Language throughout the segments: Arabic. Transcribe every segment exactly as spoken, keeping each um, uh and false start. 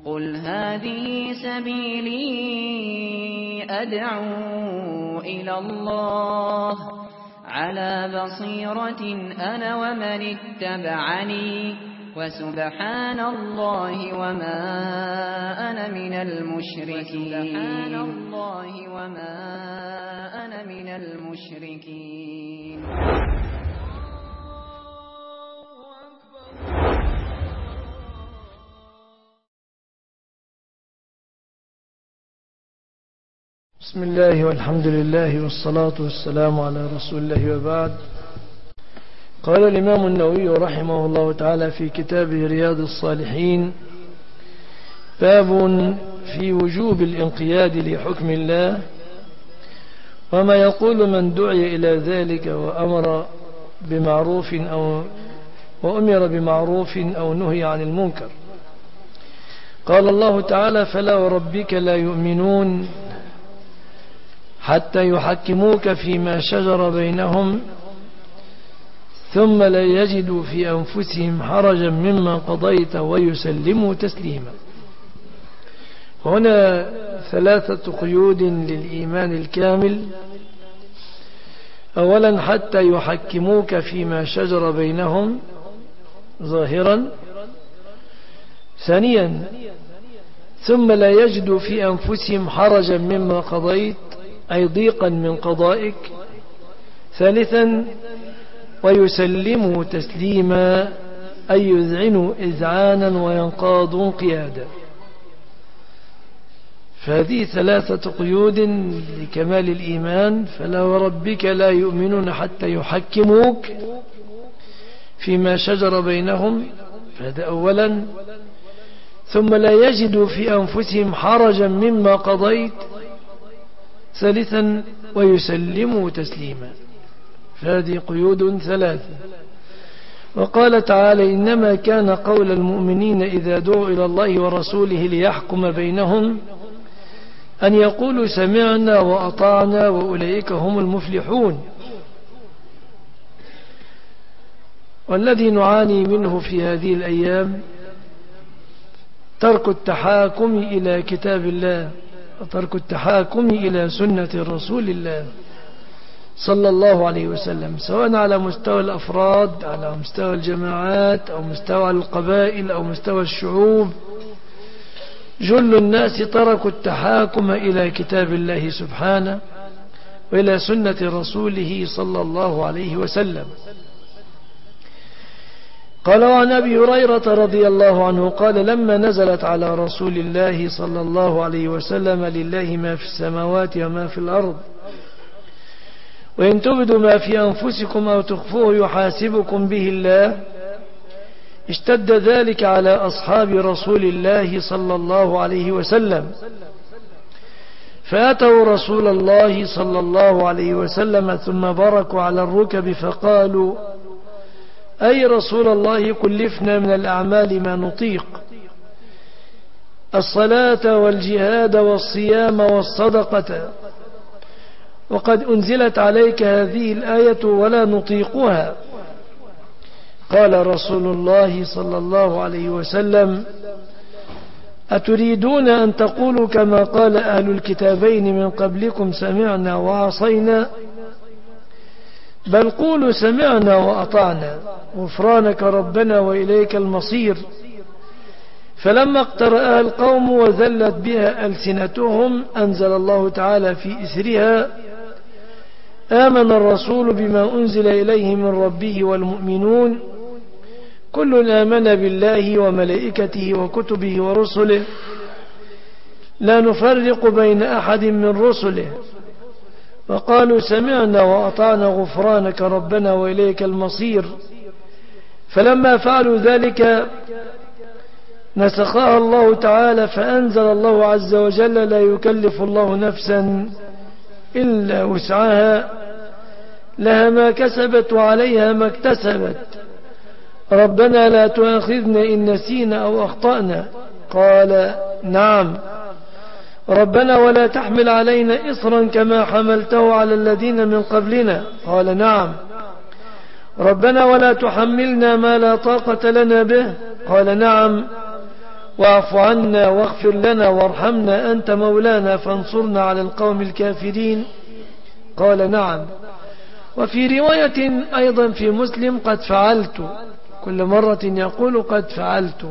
قل هذه سبيلي أدعو إلى الله على بصيرة أنا ومن اتبعني وسبحان الله وما أنا من المشركين سبحان الله وما أنا من المشركين. بسم الله والحمد لله والصلاة والسلام على رسول الله وبعد. قال الإمام النووي رحمه الله تعالى في كتابه رياض الصالحين: باب في وجوب الانقياد لحكم الله وما يقول من دعي إلى ذلك وأمر بمعروف أو وأمر بمعروف أو نهي عن المنكر. قال الله تعالى: فلا وربك لا يؤمنون حتى يحكموك فيما شجر بينهم ثم لا يجدوا في أنفسهم حرجا مما قضيت ويسلموا تسليما. هنا ثلاثة قيود للإيمان الكامل. أولا: حتى يحكموك فيما شجر بينهم ظاهرا. ثانيا: ثم لا يجدوا في أنفسهم حرجا مما قضيت أي ضيقا من قضائك. ثالثا: ويسلموا تسليما أي يذعنوا إذعانا وينقادوا انقيادا. فهذه ثلاثة قيود لكمال الإيمان. فلا وربك لا يؤمنون حتى يحكموك فيما شجر بينهم، فهذا أولا. ثم لا يجدوا في أنفسهم حرجا مما قضيت. ثالثا: ويسلموا تسليما. فهذه قيود ثلاثة. وقال تعالى: إنما كان قول المؤمنين إذا دعوا إلى الله ورسوله ليحكم بينهم أن يقولوا سمعنا وأطعنا وأولئك هم المفلحون. والذي نعاني منه في هذه الأيام ترك التحاكم إلى كتاب الله وترك التحاكم إلى سنة رسول الله صلى الله عليه وسلم، سواء على مستوى الأفراد، على مستوى الجماعات، أو مستوى القبائل، أو مستوى الشعوب. جل الناس تركوا التحاكم إلى كتاب الله سبحانه وإلى سنة رسوله صلى الله عليه وسلم. قال: وعن أبي هريرة رضي الله عنه قال: لما نزلت على رسول الله صلى الله عليه وسلم: لله ما في السماوات وما في الأرض وإن تبدوا ما في أنفسكم أو تخفوه يحاسبكم به الله، اشتد ذلك على أصحاب رسول الله صلى الله عليه وسلم، فأتوا رسول الله صلى الله عليه وسلم ثم بركوا على الركب فقالوا: أي رسول الله كلفنا من الأعمال ما نطيق، الصلاة والجهاد والصيام والصدقة، وقد أنزلت عليك هذه الآية ولا نطيقها. قال رسول الله صلى الله عليه وسلم: أتريدون أن تقولوا كما قال أهل الكتابين من قبلكم سمعنا وعصينا؟ بل قولوا سمعنا وأطعنا غفرانك ربنا وإليك المصير. فلما اقترأها القوم وذلت بها ألسنتهم أنزل الله تعالى في إثرها: آمن الرسول بما أنزل إليه من ربه والمؤمنون كل آمن بالله وملائكته وكتبه ورسله لا نفرق بين أحد من رسله، وقالوا سمعنا وأطعنا غفرانك ربنا وإليك المصير. فلما فعلوا ذلك نسخها الله تعالى فأنزل الله عز وجل: لا يكلف الله نفسا إلا وسعها لها ما كسبت وعليها ما اكتسبت ربنا لا تؤاخذنا إن نسينا أو أخطأنا. قال: نعم ربنا ولا تحمل علينا إصرا كما حملته على الذين من قبلنا. قال: نعم ربنا ولا تحملنا ما لا طاقة لنا به. قال: نعم واعف عنا واغفر لنا وارحمنا أنت مولانا فانصرنا على القوم الكافرين؟ قال نعم. وفي رواية أيضا في مسلم قد فعلت، كل مرة يقول قد فعلت.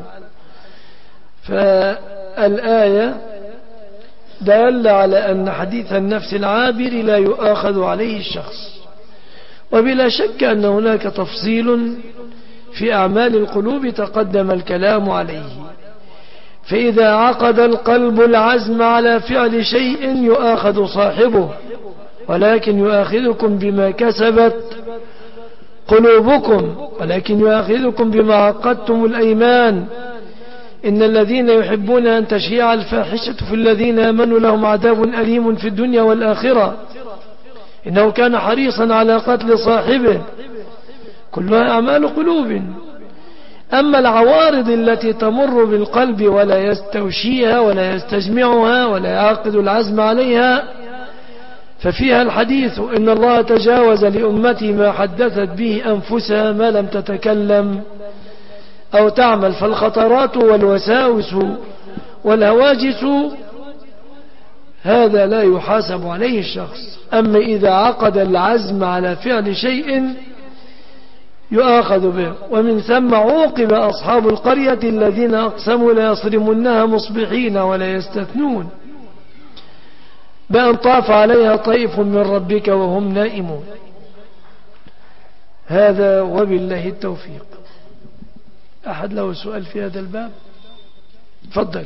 فالآية دل على أن حديث النفس العابر لا يؤاخذ عليه الشخص. وبلا شك أن هناك تفصيل في أعمال القلوب تقدم الكلام عليه. فإذا عقد القلب العزم على فعل شيء يؤاخذ صاحبه، ولكن يؤاخذكم بما كسبت قلوبكم، ولكن يؤاخذكم بما عقدتم الأيمان. إن الذين يحبون أن تشيع الفاحشة في الذين آمنوا لهم عذاب أليم في الدنيا والآخرة، إنه كان حريصا على قتل صاحبه. كلها أعمال قلوب. أما العوارض التي تمر بالقلب ولا يستوشيها ولا يستجمعها ولا يعقد العزم عليها ففيها الحديث إن الله تجاوز لأمتي ما حدثت به أنفسها ما لم تتكلم أو تعمل. فالخطرات والوساوس والهواجس هذا لا يحاسب عليه الشخص. أما إذا عقد العزم على فعل شيء يؤاخذ به. ومن ثم عوقب أصحاب القرية الذين أقسموا لا يصرمنها مصبحين ولا يستثنون بأن طاف عليها طيف من ربك وهم نائمون. هذا وبالله التوفيق. أحد له سؤال في هذا الباب؟ تفضل.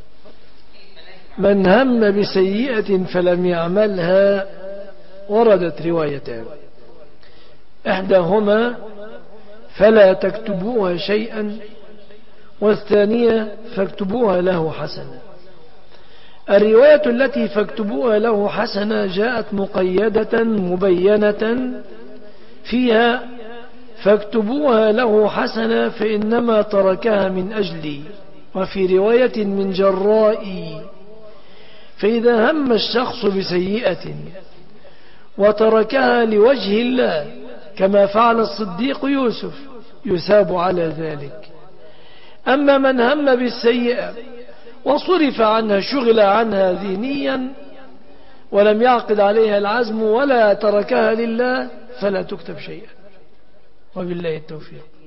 من هم بسيئة فلم يعملها وردت روايتان، إحداهما فلا تكتبوها شيئا، والثانية فاكتبوها له حسنة. الرواية التي فاكتبوها له حسنة جاءت مقيدة مبينة فيها فاكتبوها له حسنة فإنما تركها من أجلي، وفي رواية من جرائي. فإذا هم الشخص بسيئة وتركها لوجه الله كما فعل الصديق يوسف يثاب على ذلك. أما من هم بالسيئة وصرف عنها شغل عنها ذهنيا ولم يعقد عليها العزم ولا تركها لله فلا تكتب شيئا. وبالله التوفيق.